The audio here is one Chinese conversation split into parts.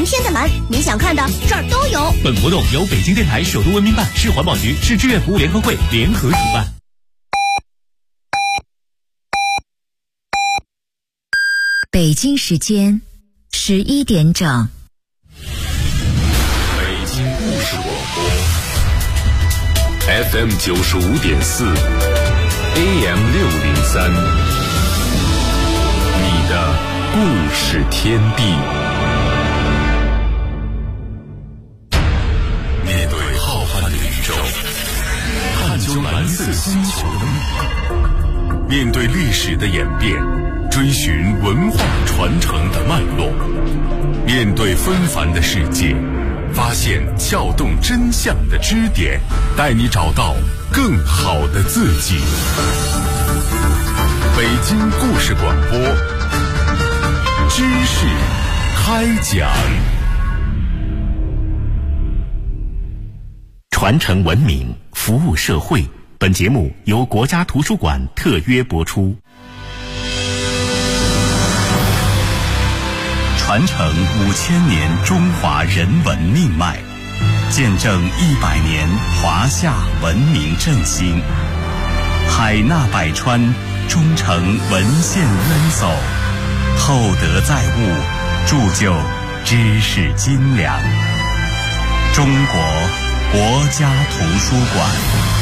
天的蓝，你想看的这儿都有。 本活动由北京电台首都文明办、市环保局、市志愿服务联合会联合主办。 北京时间11点整。 北京故事广播 FM 95.4 AM 603，你的故事天地。面对浩瀚的宇宙，探究蓝色星球的秘密，面对历史的演变，追寻文化传承的脉络，面对纷繁的世界，发现撬动真相的支点，带你找到更好的自己。北京故事广播，知识开讲。 传承文明，服务社会。本节目由国家图书馆特约播出。 传承5000年中华人文命脉，见证100年华夏文明振兴。海纳百川，忠诚文献渊薮，厚德载物，铸就知识斤两。中国国家图书馆。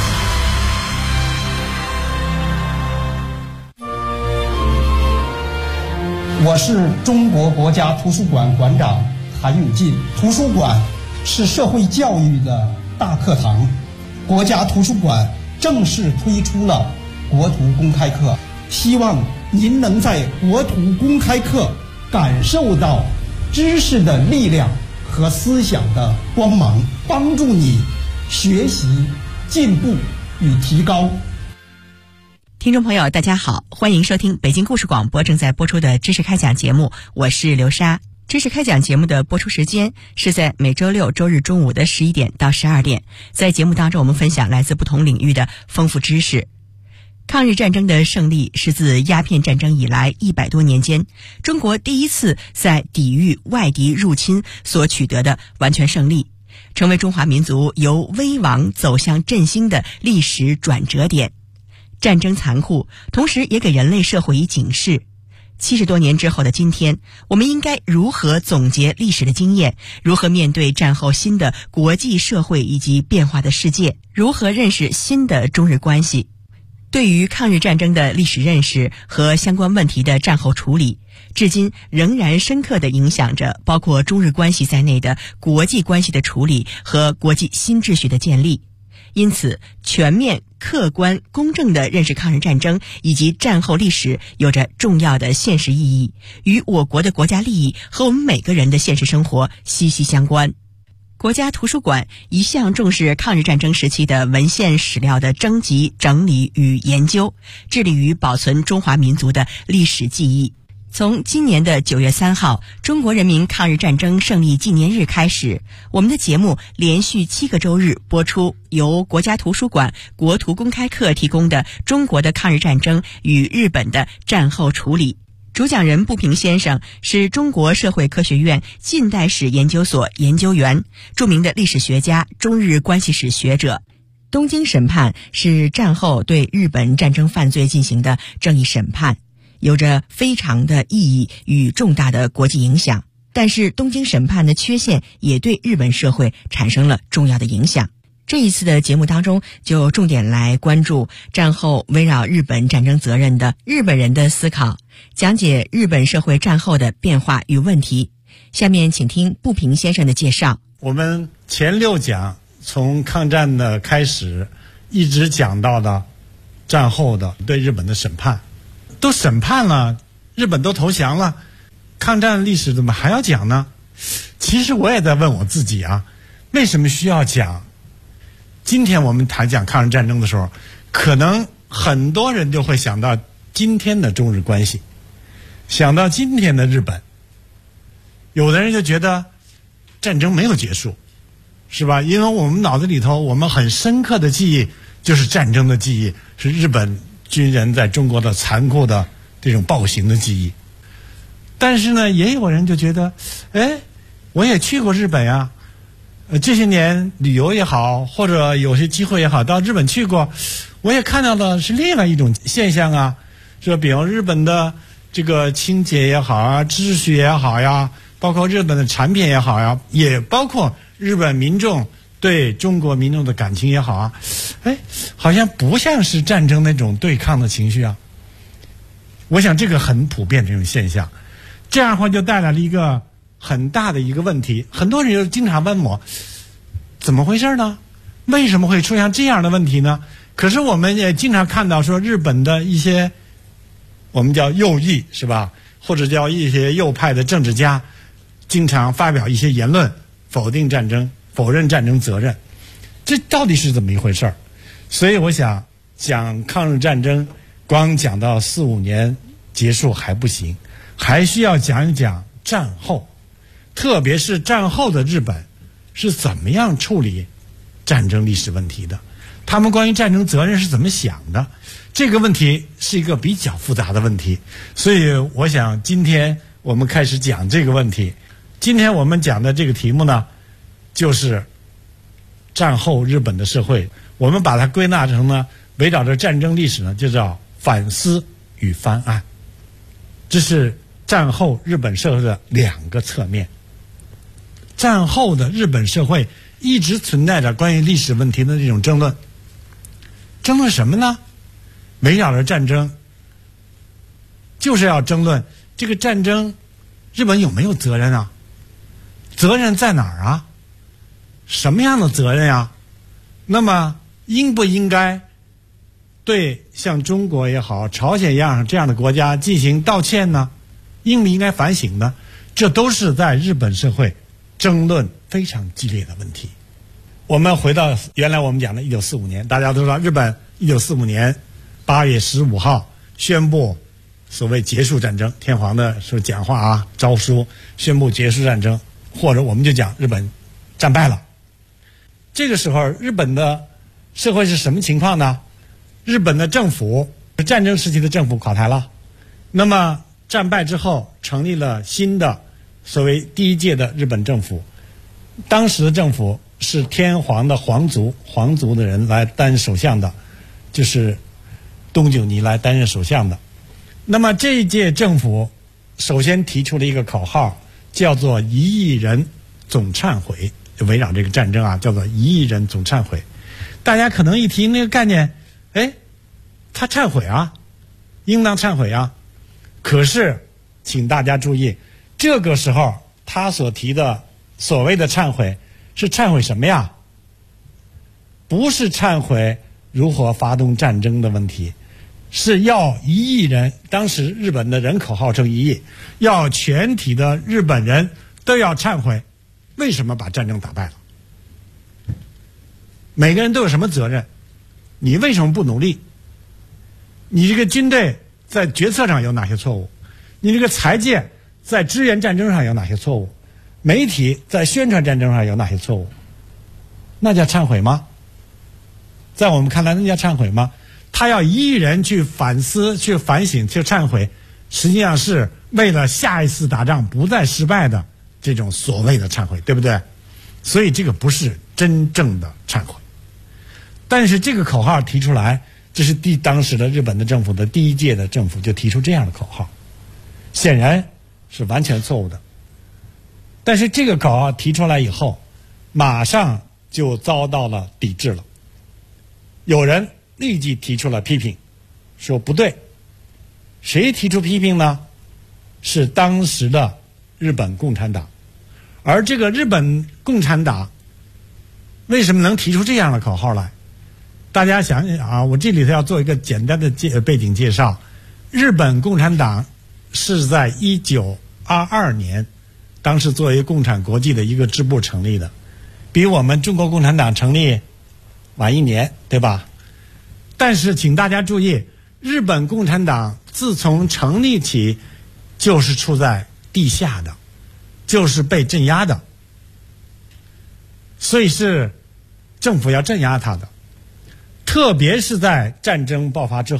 我是中国国家图书馆馆长韩永进。图书馆是社会教育的大课堂，国家图书馆正式推出了国图公开课，希望您能在国图公开课感受到知识的力量和思想的光芒，帮助你学习、进步与提高。 听众朋友大家好，欢迎收听北京故事广播正在播出的知识开讲节目，我是刘莎。知识开讲节目的播出时间是在每周六周日中午的11点到12点，在节目当中我们分享来自不同领域的丰富知识。抗日战争的胜利是自鸦片战争以来100多年间，中国第一次在抵御外敌入侵所取得的完全胜利，成为中华民族由危亡走向振兴的历史转折点。战争残酷，同时也给人类社会以警示。70多年之后的今天，我们应该如何总结历史的经验？如何面对战后新的国际社会以及变化的世界？如何认识新的中日关系？对于抗日战争的历史认识和相关问题的战后处理，至今仍然深刻地影响着包括中日关系在内的国际关系的处理和国际新秩序的建立。因此，全面、客观、公正地认识抗日战争以及战后历史有着重要的现实意义，与我国的国家利益和我们每个人的现实生活息息相关。国家图书馆一向重视抗日战争时期的文献史料的征集、整理与研究，致力于保存中华民族的历史记忆。从今年的9月3号中国人民抗日战争胜利纪念日开始，我们的节目连续7个周日播出由国家图书馆国图公开课提供的中国的抗日战争与日本的战后处理。主讲人步平先生是中国社会科学院近代史研究所研究员，著名的历史学家、中日关系史学者。东京审判是战后对日本战争犯罪进行的正义审判，有着非常的意义与重大的国际影响，但是东京审判的缺陷也对日本社会产生了重要的影响。这一次的节目当中，就重点来关注战后围绕日本战争责任的日本人的思考，讲解日本社会战后的变化与问题。下面请听步平先生的介绍。 我们前6讲从抗战的开始一直讲到的战后的对日本的审判，都审判了，日本都投降了，抗战历史怎么还要讲呢？其实我也在问我自己啊，为什么需要讲？今天我们谈讲抗日战争的时候，可能很多人就会想到今天的中日关系，想到今天的日本。有的人就觉得战争没有结束，是吧？因为我们脑子里头我们很深刻的记忆就是战争的记忆，是日本军人在中国的残酷的这种暴行的记忆。但是呢，也有人就觉得， 我也去过日本呀，这些年旅游也好，或者有些机会也好，到日本去过，我也看到的是另外一种现象啊，说比如日本的这个清洁也好啊，秩序也好呀，包括日本的产品也好呀，也包括日本民众对中国民众的感情也好啊，好像不像是战争那种对抗的情绪啊。我想这个很普遍这种现象，这样的话就带来了一个很大的一个问题。很多人就经常问我，怎么回事呢？为什么会出现这样的问题呢？可是我们也经常看到说，日本的一些我们叫右翼是吧，或者叫一些右派的政治家，经常发表一些言论，否定战争，否认战争责任。这到底是怎么一回事？所以我想讲抗日战争，光讲到4-5年结束还不行，还需要讲一讲战后，特别是战后的日本是怎么样处理战争历史问题的，他们关于战争责任是怎么想的。这个问题是一个比较复杂的问题，所以我想今天我们开始讲这个问题。今天我们讲的这个题目呢，就是战后日本的社会，我们把它归纳成呢，围绕着战争历史呢，就叫反思与翻案。这是战后日本社会的两个侧面。战后的日本社会一直存在着关于历史问题的这种争论。争论什么呢？围绕着战争，就是要争论这个战争日本有没有责任啊？责任在哪儿啊？什么样的责任啊？那么应不应该对像中国也好，朝鲜一样这样的国家进行道歉呢？应不应该反省呢？这都是在日本社会争论非常激烈的问题。我们回到原来我们讲的1945年，大家都知道日本1945年8月15号宣布所谓结束战争，天皇的说讲话啊，诏书宣布结束战争，或者我们就讲日本战败了。这个时候日本的社会是什么情况呢？日本的政府，战争时期的政府垮台了，那么战败之后成立了新的所谓第一届的日本政府，当时的政府是天皇的皇族的人来担任首相的，就是东九尼来担任首相的。那么这一届政府首先提出了一个口号，叫做1亿人总忏悔，就围绕这个战争啊，叫做1亿人总忏悔。大家可能一提那个概念，他忏悔啊，应当忏悔啊。可是请大家注意，这个时候他所提的所谓的忏悔是忏悔什么呀？不是忏悔如何发动战争的问题，是要1亿人，当时日本的人口号称1亿，要全体的日本人都要忏悔，为什么把战争打败了？每个人都有什么责任？你为什么不努力？你这个军队在决策上有哪些错误？你这个财界在支援战争上有哪些错误？媒体在宣传战争上有哪些错误？那叫忏悔吗？在我们看来，那叫忏悔吗？他要1亿人去反思、去反省、去忏悔，实际上是为了下一次打仗不再失败的这种所谓的忏悔，对不对？所以这个不是真正的忏悔。但是这个口号提出来，这是当时的日本的政府的第一届的政府就提出这样的口号，显然是完全错误的。但是这个口号提出来以后，马上就遭到了抵制了。有人立即提出了批评，说不对。谁提出批评呢？是当时的日本共产党。而这个日本共产党为什么能提出这样的口号来？大家想想啊，我这里头要做一个简单的背景介绍。日本共产党是在1922年，当时作为共产国际的一个支部成立的，比我们中国共产党成立晚1年，对吧？但是请大家注意，日本共产党自从成立起就是处在地下的，就是被镇压的，所以是政府要镇压它的。特别是在战争爆发之后，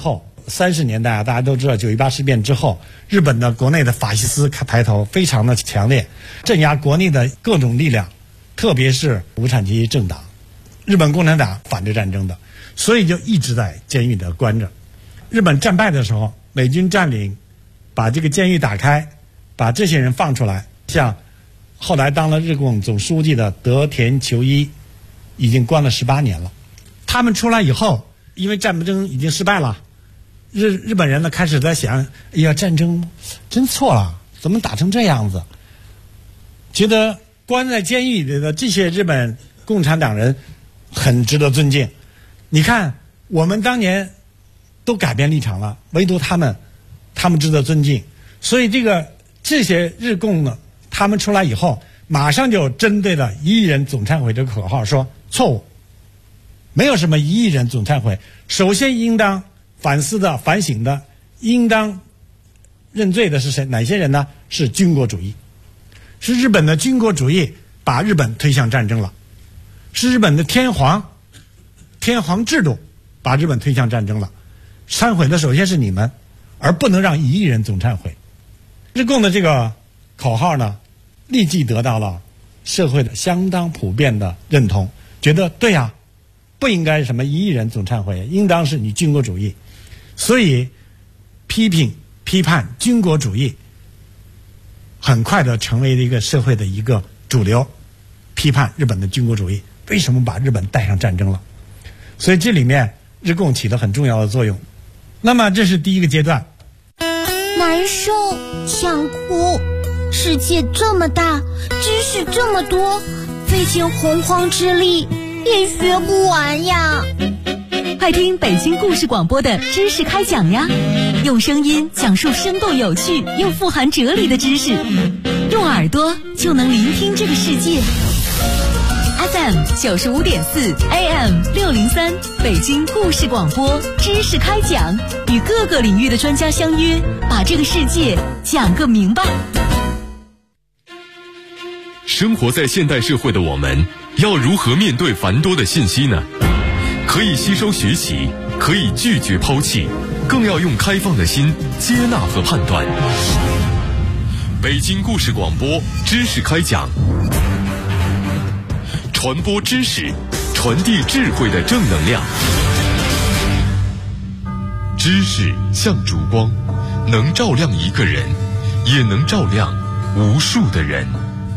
30年代啊，大家都知道9·18事变之后，日本的国内的法西斯抬头非常的强烈，镇压国内的各种力量，特别是无产阶级政党。日本共产党反对战争的，所以就一直在监狱里关着。日本战败的时候，美军占领，把这个监狱打开，把这些人放出来。像后来当了日共总书记的德田球一，已经关了18年了。他们出来以后，因为战争已经失败了，日本人呢开始在想，哎呀，战争真错了，怎么打成这样子？觉得关在监狱里的这些日本共产党人很值得尊敬。你看，我们当年都改变立场了，唯独他们值得尊敬。所以这些日共呢，他们出来以后，马上就针对了一亿人总忏悔这个口号说错误，没有什么一亿人总忏悔。首先应当反思的、反省的，应当认罪的是谁？哪些人呢？是军国主义，是日本的军国主义把日本推向战争了，是日本的天皇制度把日本推向战争了。忏悔的首先是你们，而不能让1亿人总忏悔。日共的这个口号呢，立即得到了社会的相当普遍的认同，觉得对呀，不应该什么1亿人总忏悔，应当是你军国主义。所以批判军国主义很快的成为了一个社会的一个主流，批判日本的军国主义为什么把日本带上战争了。所以这里面日共起了很重要的作用。那么这是第一个阶段。 难受，想哭，世界这么大，知识这么多，费尽洪荒之力也学不完呀。 快听北京故事广播的知识开讲呀，用声音讲述生动有趣又富含哲理的知识，用耳朵就能聆听这个世界。FM 95.4 AM 603，北京故事广播知识开讲，与各个领域的专家相约，把这个世界讲个明白。 生活在现代社会的我们，要如何面对繁多的信息呢？可以吸收学习，可以拒绝抛弃，更要用开放的心接纳和判断。北京故事广播知识开讲，传播知识，传递智慧的正能量。知识像烛光，能照亮一个人，也能照亮无数的人。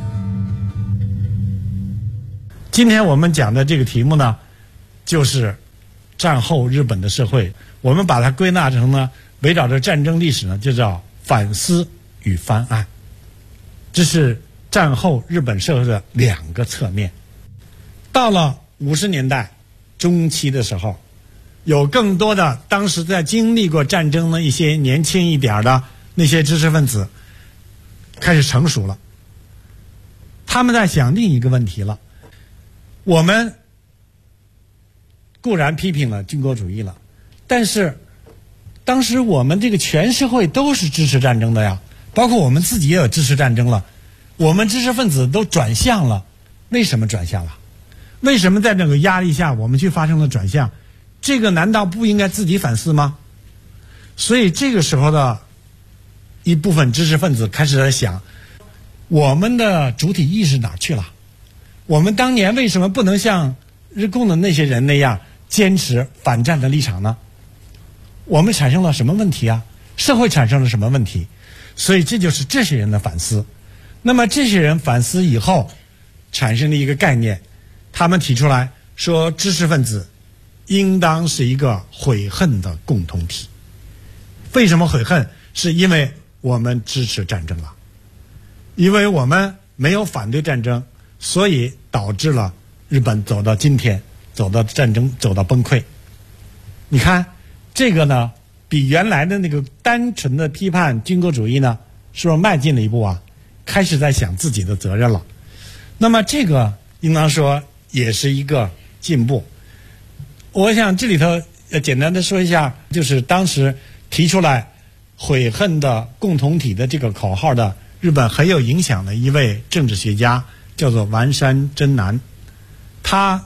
今天我们讲的这个题目呢，就是战后日本的社会，我们把它归纳成呢，围绕着战争历史呢，就叫反思与翻案。这是战后日本社会的2个侧面。到了50年代中期的时候，有更多的当时在经历过战争的一些年轻一点的那些知识分子开始成熟了，他们在想另一个问题了。我们固然批评了军国主义了，但是当时我们这个全社会都是支持战争的呀，包括我们自己也有支持战争了，我们知识分子都转向了，为什么转向了？为什么在这个压力下我们去发生了转向？这个难道不应该自己反思吗？所以这个时候的一部分知识分子开始在想，我们的主体意识哪去了？我们当年为什么不能像日共的那些人那样坚持反战的立场呢？我们产生了什么问题啊？社会产生了什么问题？所以这就是这些人的反思。那么这些人反思以后产生了一个概念，他们提出来说，知识分子应当是一个悔恨的共同体。为什么悔恨？是因为我们支持战争了，因为我们没有反对战争，所以导致了日本走到今天，走到战争，走到崩溃。你看这个呢，比原来的那个单纯的批判军国主义呢，是不是迈进了一步啊？开始在想自己的责任了。那么这个应当说也是一个进步。我想这里头简单的说一下，就是当时提出来悔恨的共同体的这个口号的日本很有影响的一位政治学家，叫做丸山真男。他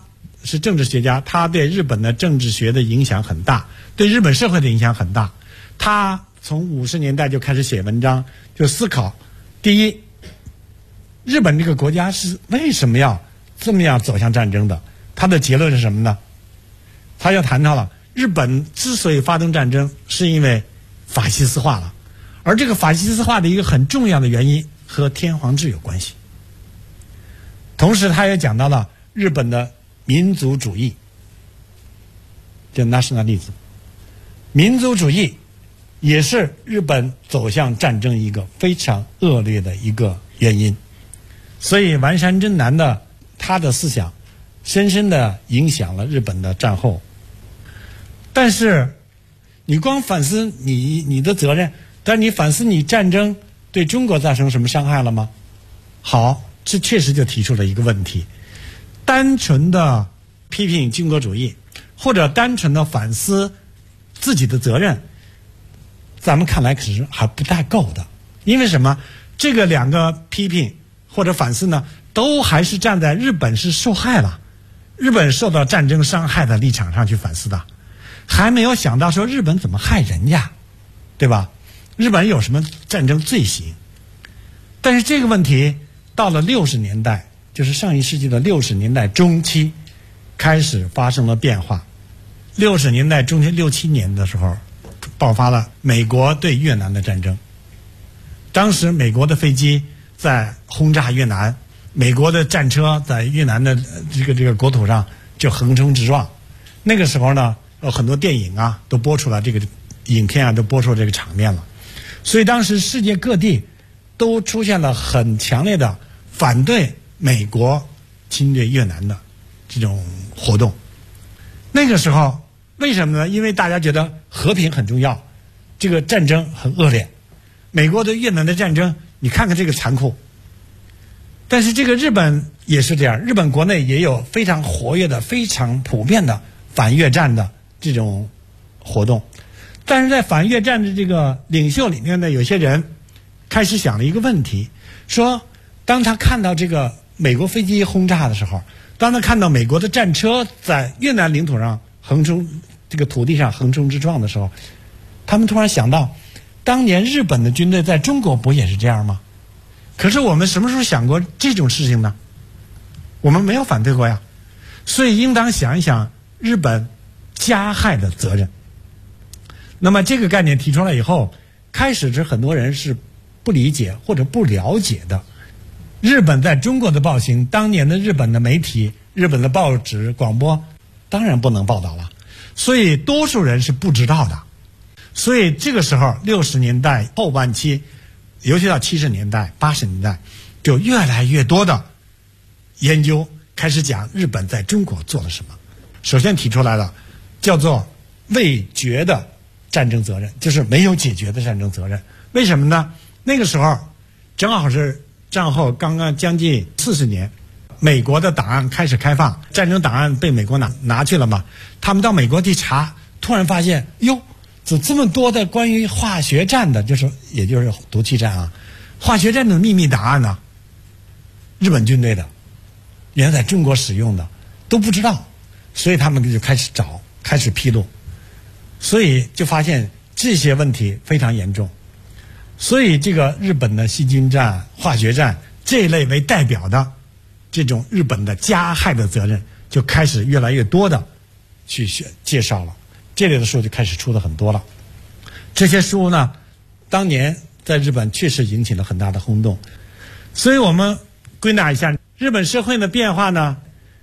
是政治学家，他对日本的政治学的影响很大，对日本社会的影响很大。他从50年代就开始写文章，就思考，第一，日本这个国家是为什么要这么样走向战争的？他的结论是什么呢？他就谈到了日本之所以发动战争，是因为法西斯化了，而这个法西斯化的一个很重要的原因和天皇制有关系。同时，他也讲到了日本的民族主义，叫 nationalism， 民族主义也是日本走向战争一个非常恶劣的一个原因。所以丸山真男的他的思想深深的影响了日本的战后。但是你光反思你的责任，但你反思你战争对中国造成什么伤害了吗？好，这确实就提出了一个问题，单纯的批评军国主义或者单纯的反思自己的责任，咱们看来可是还不太够的。因为什么？这个两个批评或者反思呢，都还是站在日本是受害了，日本受到战争伤害的立场上去反思的，还没有想到说日本怎么害人家，对吧？日本有什么战争罪行？但是这个问题到了60年代，就是上一世纪的60年代中期开始发生了变化。60年代中期6、7年的时候，爆发了美国对越南的战争。当时美国的飞机在轰炸越南，美国的战车在越南的这个国土上就横冲直撞。那个时候呢，有很多电影啊都播出了这个影片啊，都播出这个场面了。所以当时世界各地都出现了很强烈的反对美国侵略越南的这种活动。那个时候为什么呢？因为大家觉得和平很重要，这个战争很恶劣，美国对越南的战争你看看这个残酷。但是这个日本也是这样，日本国内也有非常活跃的非常普遍的反越战的这种活动。但是在反越战的这个领袖里面呢，有些人开始想了一个问题，说当他看到这个美国飞机轰炸的时候，当他看到美国的战车在越南领土上横冲这个土地上横冲直撞的时候，他们突然想到，当年日本的军队在中国不也是这样吗？可是我们什么时候想过这种事情呢？我们没有反对过呀。所以应当想一想日本加害的责任。那么这个概念提出来以后，开始是很多人是不理解或者不了解的。日本在中国的暴行，当年的日本的媒体、日本的报纸、广播当然不能报道了，所以多数人是不知道的。所以这个时候60年代后半期，尤其到70年代、80年代，就越来越多的研究开始讲日本在中国做了什么。首先提出来了叫做未决的战争责任，就是没有解决的战争责任。为什么呢？那个时候正好是战后刚刚将近40年，美国的档案开始开放，战争档案被美国拿去了嘛，他们到美国去查，突然发现哟，怎么这么多的关于化学战的，也就是毒气战啊，化学战的秘密档案呢？日本军队的，原来在中国使用的都不知道，所以他们就开始找，开始披露，所以就发现这些问题非常严重。所以这个日本的细菌战、化学战这一类为代表的这种日本的加害的责任，就开始越来越多的去介绍了。这类的书就开始出的很多了。这些书呢，当年在日本确实引起了很大的轰动。所以我们归纳一下日本社会的变化呢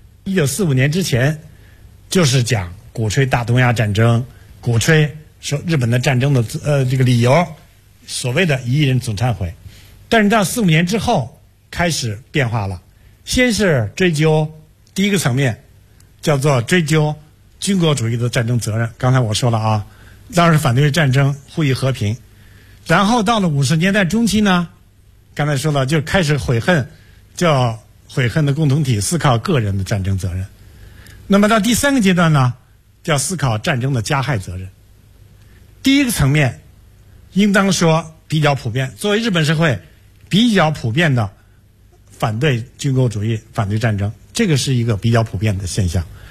，1945年之前就是讲鼓吹大东亚战争，鼓吹说日本的战争的这个理由，所谓的1亿人总忏悔。但是到45年之后开始变化了，先是追究第一个层面，叫做追究军国主义的战争责任。刚才我说了啊，当时反对战争，呼吁和平。然后到了50年代中期呢，刚才说了，就开始悔恨，叫悔恨的共同体，思考个人的战争责任。那么到第3个阶段呢，叫思考战争的加害责任。第一个层面应当说比较普遍，作为日本社会比较普遍的反对军国主义、反对战争，这个是一个比较普遍的现象。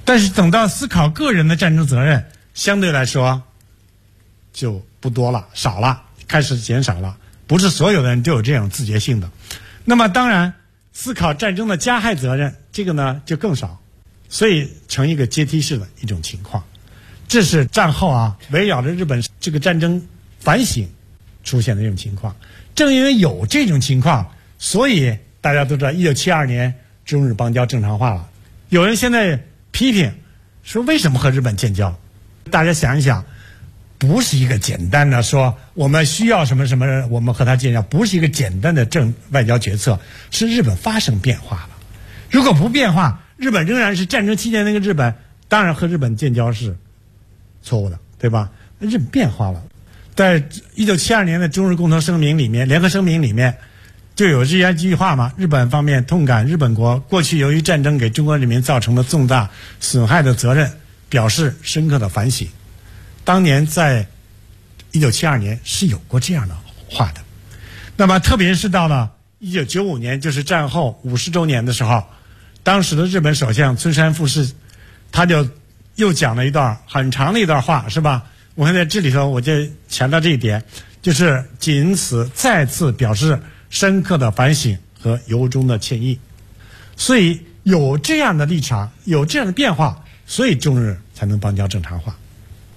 但是等到思考个人的战争责任，相对来说就不多了，少了，开始减少了。不是所有的人都有这种自觉性的。那么当然，思考战争的加害责任，这个呢就更少，所以成一个阶梯式的一种情况。这是战后围绕着日本这个战争反省出现的这种情况。正因为有这种情况，所以大家都知道1972年中日邦交正常化了。有人现在批评说，为什么和日本建交？大家想一想，不是一个简单的说我们需要什么什么，我们和他建交，不是一个简单的外交决策，是日本发生变化了。如果不变化，日本仍然是战争期间那个日本，当然和日本建交是错误的，对吧？日本变化了。在1972年的中日共同声明里面，联合声明里面就有这样一句话嘛，日本方面痛感日本国过去由于战争给中国人民造成的重大损害的责任，表示深刻的反省。当年在1972年是有过这样的话的。那么特别是到了1995年，就是战后50周年的时候，当时的日本首相村山富市，他就又讲了一段很长的一段话，是吧？我看在这里头我就强调这一点，就是仅此再次表示深刻的反省和由衷的歉意。所以有这样的立场，有这样的变化，所以中日才能邦交正常化。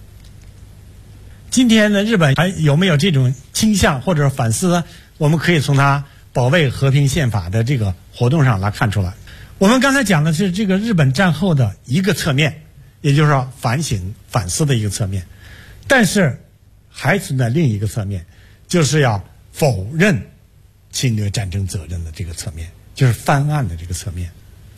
今天呢，日本还有没有这种倾向或者反思呢？我们可以从它保卫和平宪法的这个活动上来看出来。我们刚才讲的是这个日本战后的一个侧面，也就是说反省反思的一个侧面，但是还存在另一个侧面，就是要否认侵略战争责任的这个侧面，就是翻案的这个侧面。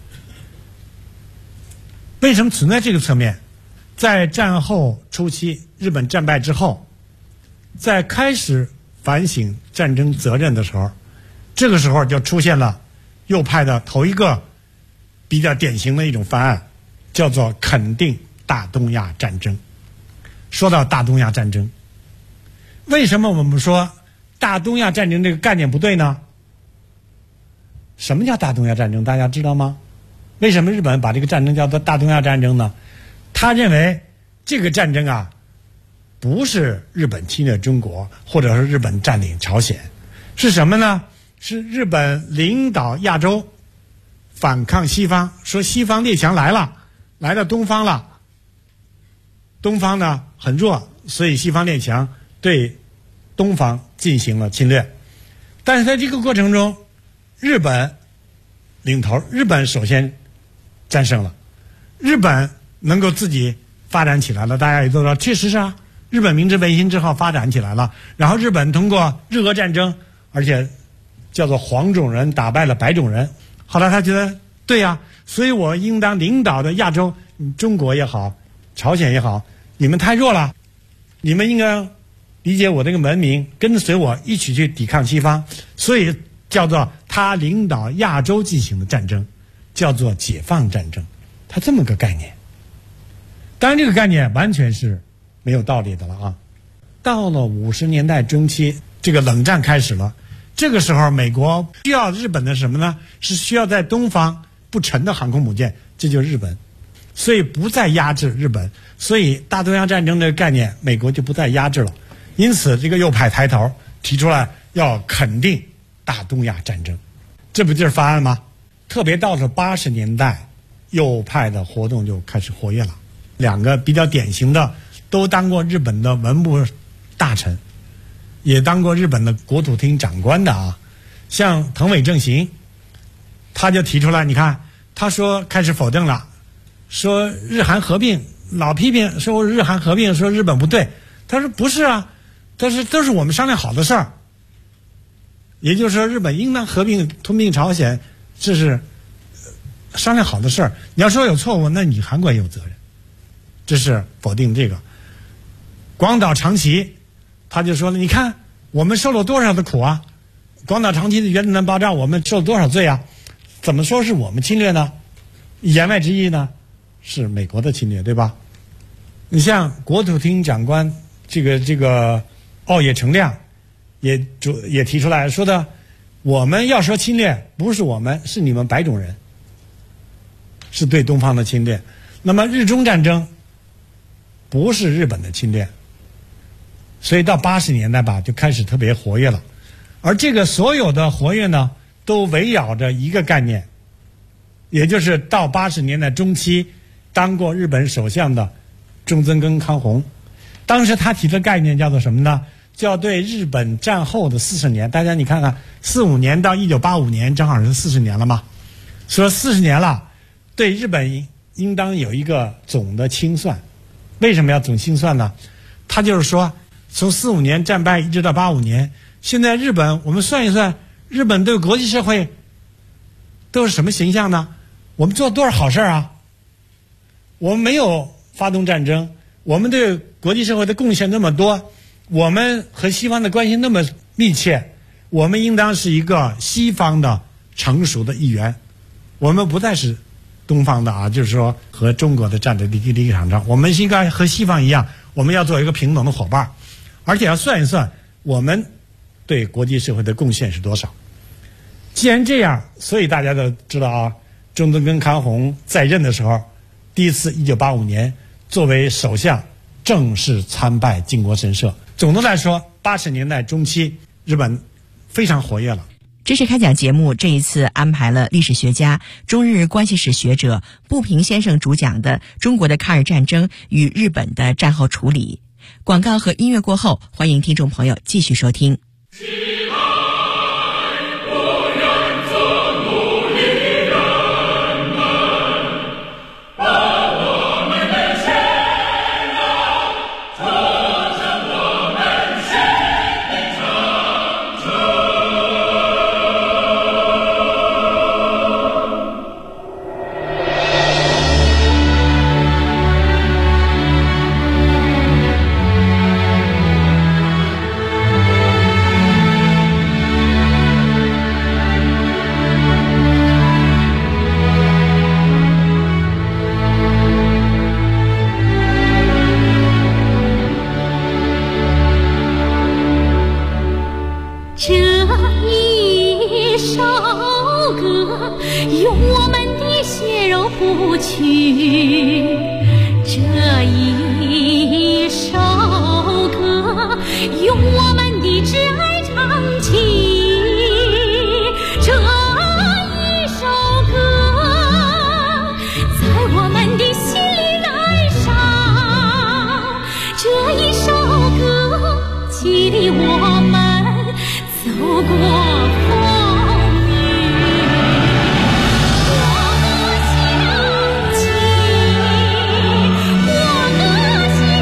为什么存在这个侧面？在战后初期，日本战败之后，在开始反省战争责任的时候，这个时候就出现了右派的头一个比较典型的一种翻案，叫做肯定大东亚战争。说到大东亚战争，为什么我们说大东亚战争这个概念不对呢？什么叫大东亚战争？大家知道吗？为什么日本把这个战争叫做大东亚战争呢？他认为这个战争不是日本侵略中国，或者是日本占领朝鲜，是什么呢？是日本领导亚洲，反抗西方，说西方列强来到东方了，东方呢很弱，所以西方列强对东方进行了侵略。但是在这个过程中，日本领头，日本首先战胜了，日本能够自己发展起来了，大家也都知道，确实是日本明治维新之后发展起来了，然后日本通过日俄战争，而且叫做黄种人打败了白种人，后来他觉得对所以我应当领导的亚洲，中国也好，朝鲜也好，你们太弱了，你们应该理解我这个文明，跟随我一起去抵抗西方，所以叫做他领导亚洲进行的战争，叫做解放战争，他这么个概念。当然这个概念完全是没有道理的了到了50年代中期，这个冷战开始了，这个时候美国需要日本的什么呢？是需要在东方不沉的航空母舰，这就是日本，所以不再压制日本，所以大东亚战争这个概念美国就不再压制了。因此这个右派抬头提出来要肯定大东亚战争，这不就是翻案吗？特别到了80年代，右派的活动就开始活跃了。两个比较典型的都当过日本的文部大臣，也当过日本的国土厅长官的像藤尾正行，他就提出来，你看他说开始否定了，说日韩合并，老批评说日韩合并，说日本不对，他说不是但是都是我们商量好的事儿，也就是说日本应当合并吞并朝鲜，这是商量好的事儿，你要说有错误，那你韩国也有责任，这是否定这个。广岛长崎他就说了，你看我们受了多少的苦广岛长崎的原子弹爆炸我们受了多少罪怎么说是我们侵略呢？言外之意呢是美国的侵略，对吧？你像国土厅长官这个奥野成亮也提出来说的，我们要说侵略不是我们，是你们白种人，是对东方的侵略。 那么日中战争不是日本的侵略，所以到80年代吧就开始特别活跃了。而这个所有的活跃呢，都围绕着一个概念，也就是到80年代中期当过日本首相的中曾根康弘，当时他提的概念叫做什么呢？叫对日本战后的40年，大家你看看，45年到1985年正好是40年了嘛，说40年了，对日本应当有一个总的清算。为什么要总清算呢？他就是说，从45年战败一直到85年，现在日本我们算一算，日本对国际社会都是什么形象呢？我们做多少好事啊？我们没有发动战争，我们对国际社会的贡献那么多，我们和西方的关系那么密切，我们应当是一个西方的成熟的一员，我们不再是东方的就是说和中国的站在一个场上，我们应该和西方一样，我们要做一个平等的伙伴，而且要算一算我们对国际社会的贡献是多少。既然这样，所以大家都知道中曾根康弘在任的时候，第一次1985年作为首相正式参拜靖国神社。总的来说，80年代中期日本非常活跃了。 知识开讲节目这一次安排了历史学家、中日关系史学者步平先生主讲的《中国的抗日战争与日本的战后处理》。广告和音乐过后，欢迎听众朋友继续收听。 我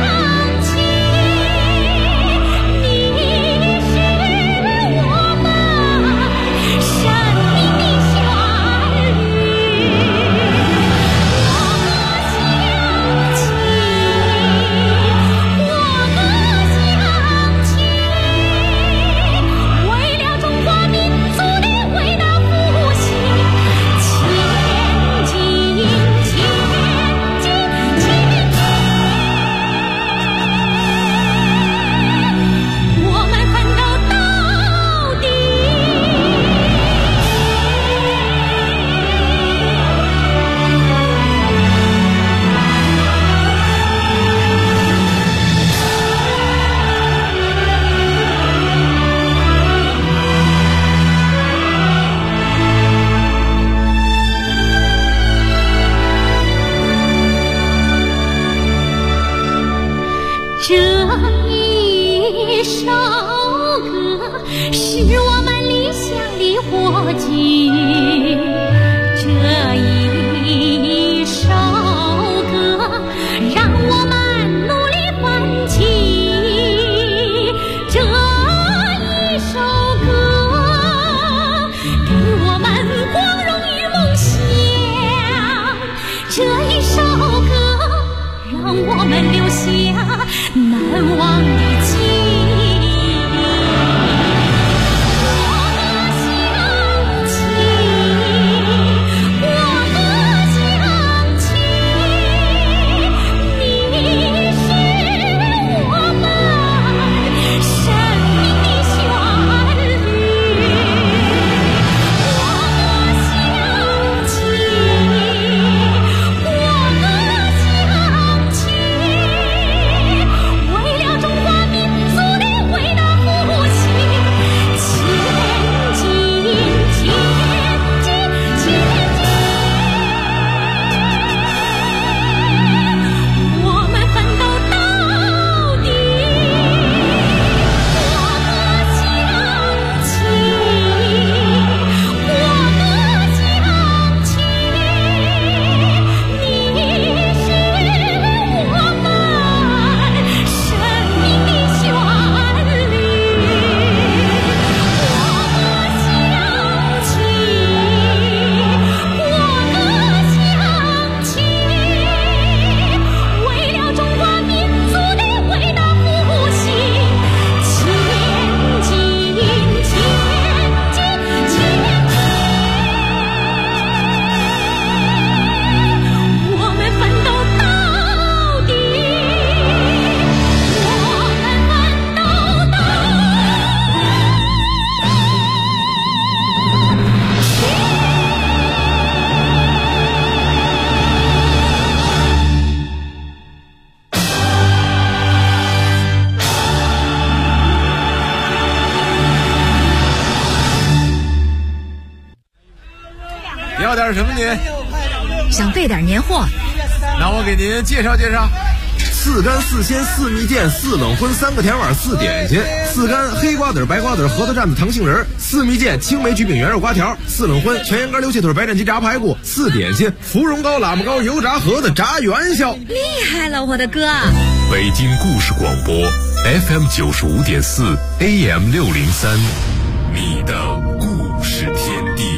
要点什么您？ 想备点年货。 那我给您介绍介绍。4干4鲜4蜜饯4冷荤3个甜碗4点心，4干黑瓜子白瓜子核桃蘸子糖杏仁，4蜜饯青梅焗饼圆肉瓜条，4冷荤全羊肝溜气腿白斩鸡炸排骨，4点心芙蓉糕喇嘛糕油炸盒子炸元宵。 厉害了，我的哥！ 北京故事广播 FM 95.4 AM 603，你的故事天地。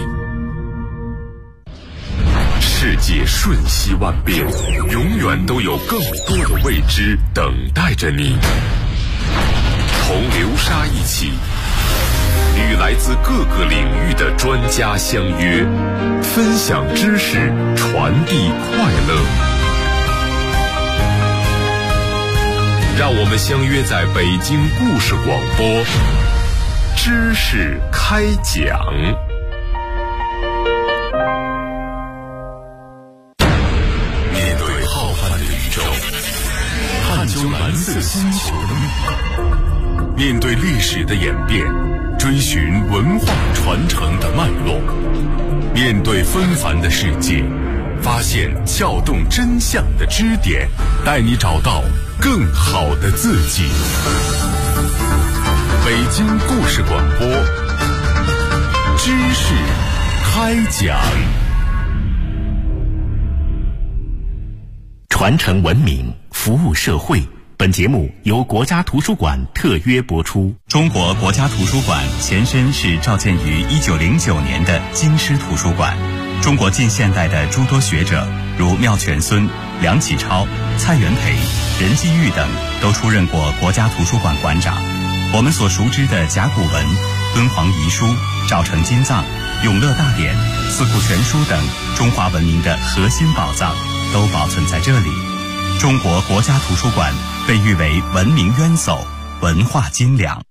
世界瞬息万变，永远都有更多的未知等待着你。同流沙一起，与来自各个领域的专家相约，分享知识，传递快乐。让我们相约在北京故事广播，知识开讲。探究蓝色星球的秘密，面对历史的演变，追寻文化传承的脉络，面对纷繁的世界，发现撬动真相的支点，带你找到更好的自己。北京故事广播，知识开讲。 传承文明，服务社会。本节目由国家图书馆特约播出。 中国国家图书馆前身是召建于1909年的京师图书馆。中国近现代的诸多学者，如妙泉孙、梁启超、蔡元培、任继玉等，都出任过国家图书馆馆长。我们所熟知的甲骨文、敦煌遗书、赵城金藏、永乐大典、四库全书等中华文明的核心宝藏，都保存在这里。中国国家图书馆被誉为文明渊薮、文化精良。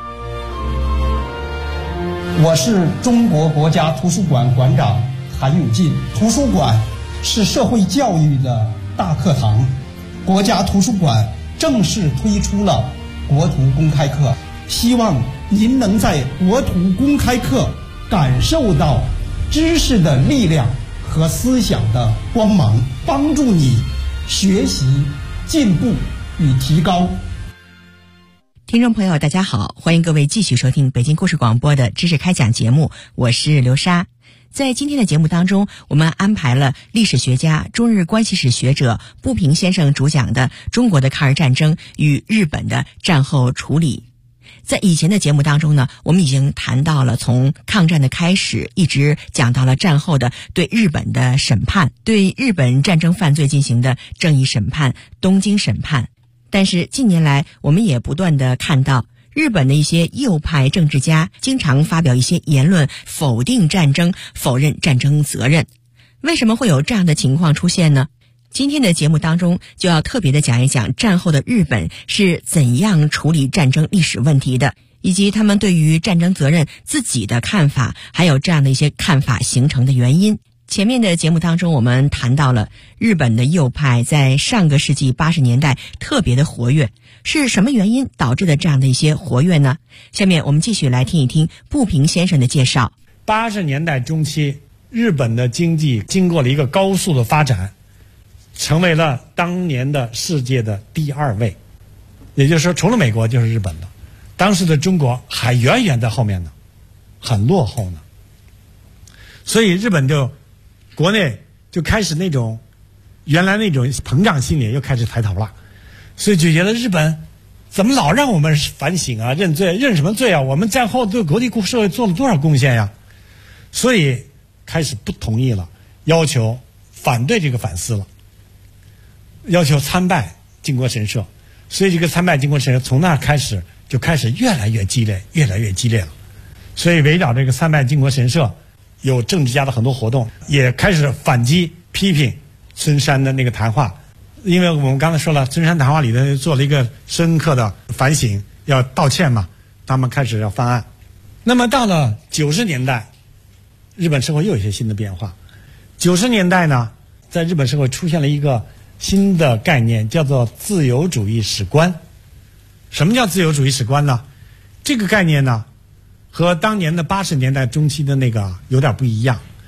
我是中国国家图书馆馆长韩永进。图书馆是社会教育的大课堂，国家图书馆正式推出了国图公开课，希望您能在国图公开课感受到知识的力量和思想的光芒，帮助你学习、进步与提高。 听众朋友大家好，欢迎各位继续收听北京故事广播的知识开讲节目，我是刘莎。在今天的节目当中，我们安排了历史学家、中日关系史学者步平先生主讲的中国的抗日战争与日本的战后处理。在以前的节目当中呢，我们已经谈到了从抗战的开始，一直讲到了战后的对日本的审判，对日本战争犯罪进行的正义审判、东京审判。但是近年来，我们也不断地看到日本的一些右派政治家经常发表一些言论，否定战争，否认战争责任。为什么会有这样的情况出现呢？今天的节目当中就要特别的讲一讲战后的日本是怎样处理战争历史问题的，以及他们对于战争责任自己的看法，还有这样的一些看法形成的原因。前面的节目当中我们谈到了日本的右派在上个世纪80年代特别的活跃，是什么原因导致的这样的一些活跃呢？下面我们继续来听一听步平先生的介绍。 80年代中期，日本的经济经过了一个高速的发展，成为了当年的世界的第2位，也就是说除了美国就是日本了。当时的中国还远远在后面呢，很落后呢。所以日本就国内就开始那种原来那种膨胀心理又开始抬头了，所以就觉得日本怎么老让我们反省啊、认罪，认什么罪啊？我们战后对国际社会做了多少贡献呀？所以开始不同意了，要求反对这个反思了，要求参拜靖国神社。所以这个参拜靖国神社从那开始就开始越来越激烈，越来越激烈了。所以围绕这个参拜靖国神社，有政治家的很多活动，也开始反击批评孙山的那个谈话。因为我们刚才说了，孙山谈话里头做了一个深刻的反省，要道歉嘛，他们开始要翻案。那么到了90年代，日本社会又有一些新的变化。90年代呢，在日本社会出现了一个新的概念，叫做自由主义史观。什么叫自由主义史观呢？这个概念呢，和当年的80年代中期的那个有点不一样。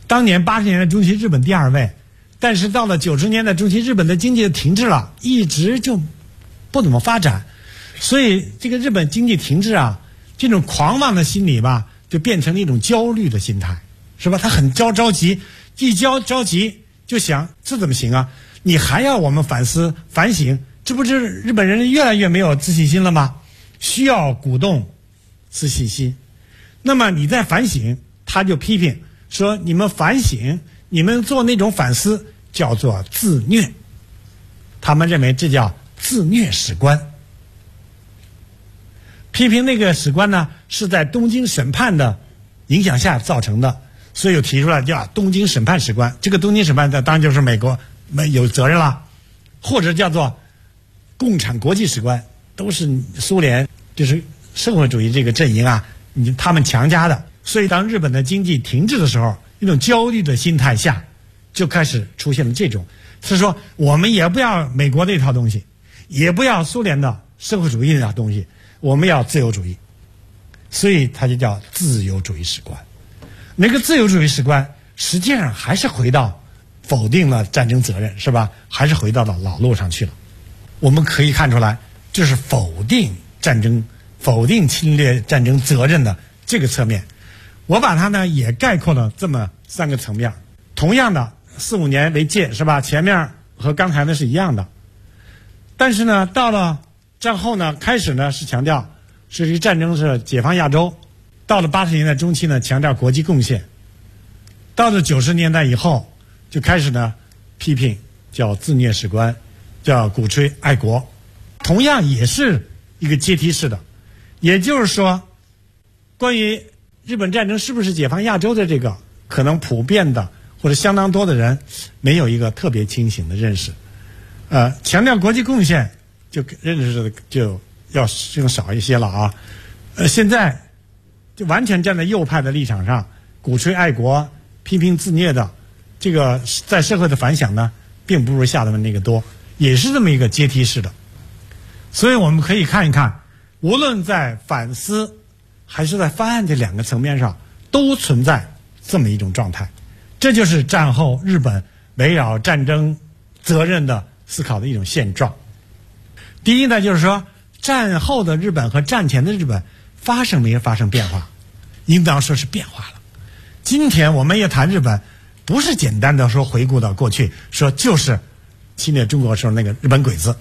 当年80年代中期日本第2位，但是到了90年代中期，日本的经济停滞了，一直就不怎么发展，所以这个日本经济停滞啊，这种狂妄的心理吧，就变成了一种焦虑的心态，是吧？他很着急，着急就想这怎么行啊？你还要我们反思反省，这不是日本人越来越没有自信心了吗？需要鼓动自信心。那么你在反省，他就批评说你们反省，你们做那种反思叫做自虐，他们认为这叫自虐史观。批评那个史观呢，是在东京审判的影响下造成的，所以又提出来叫东京审判史观。这个东京审判当然就是美国有责任了，或者叫做共产国际史观，都是苏联就是社会主义这个阵营啊，他们强加的。所以当日本的经济停滞的时候，一种焦虑的心态下，就开始出现了这种，是说我们也不要美国那套东西，也不要苏联的社会主义那套东西，我们要自由主义。所以它就叫自由主义史观。那个自由主义史观实际上还是回到否定了战争责任，是吧？还是回到了老路上去了。我们可以看出来，这是否定战争、否定侵略战争责任的这个侧面。我把它呢也概括了这么3个层面。同样的4、5年为界，是吧？前面和刚才的是一样的。但是呢，到了战后呢，开始呢是强调是这个战争是解放亚洲，到了80年代中期呢，强调国际贡献，到了90年代以后，就开始呢批评叫自虐史观，叫鼓吹爱国，同样也是一个阶梯式的。也就是说，关于日本战争是不是解放亚洲的这个，可能普遍的或者相当多的人没有一个特别清醒的认识。强调国际贡献，就认识的就要更少一些了啊。现在就完全站在右派的立场上，鼓吹爱国、批评自虐的，这个在社会的反响呢，并不如下面那个多，也是这么一个阶梯式的。所以我们可以看一看，无论在反思还是在翻案这2个层面上，都存在这么一种状态。这就是战后日本围绕战争责任的思考的一种现状。第一呢，就是说战后的日本和战前的日本发生没发生变化？应当说是变化了。今天我们也谈日本，不是简单的说回顾到过去，说就是侵略中国时候那个日本鬼子，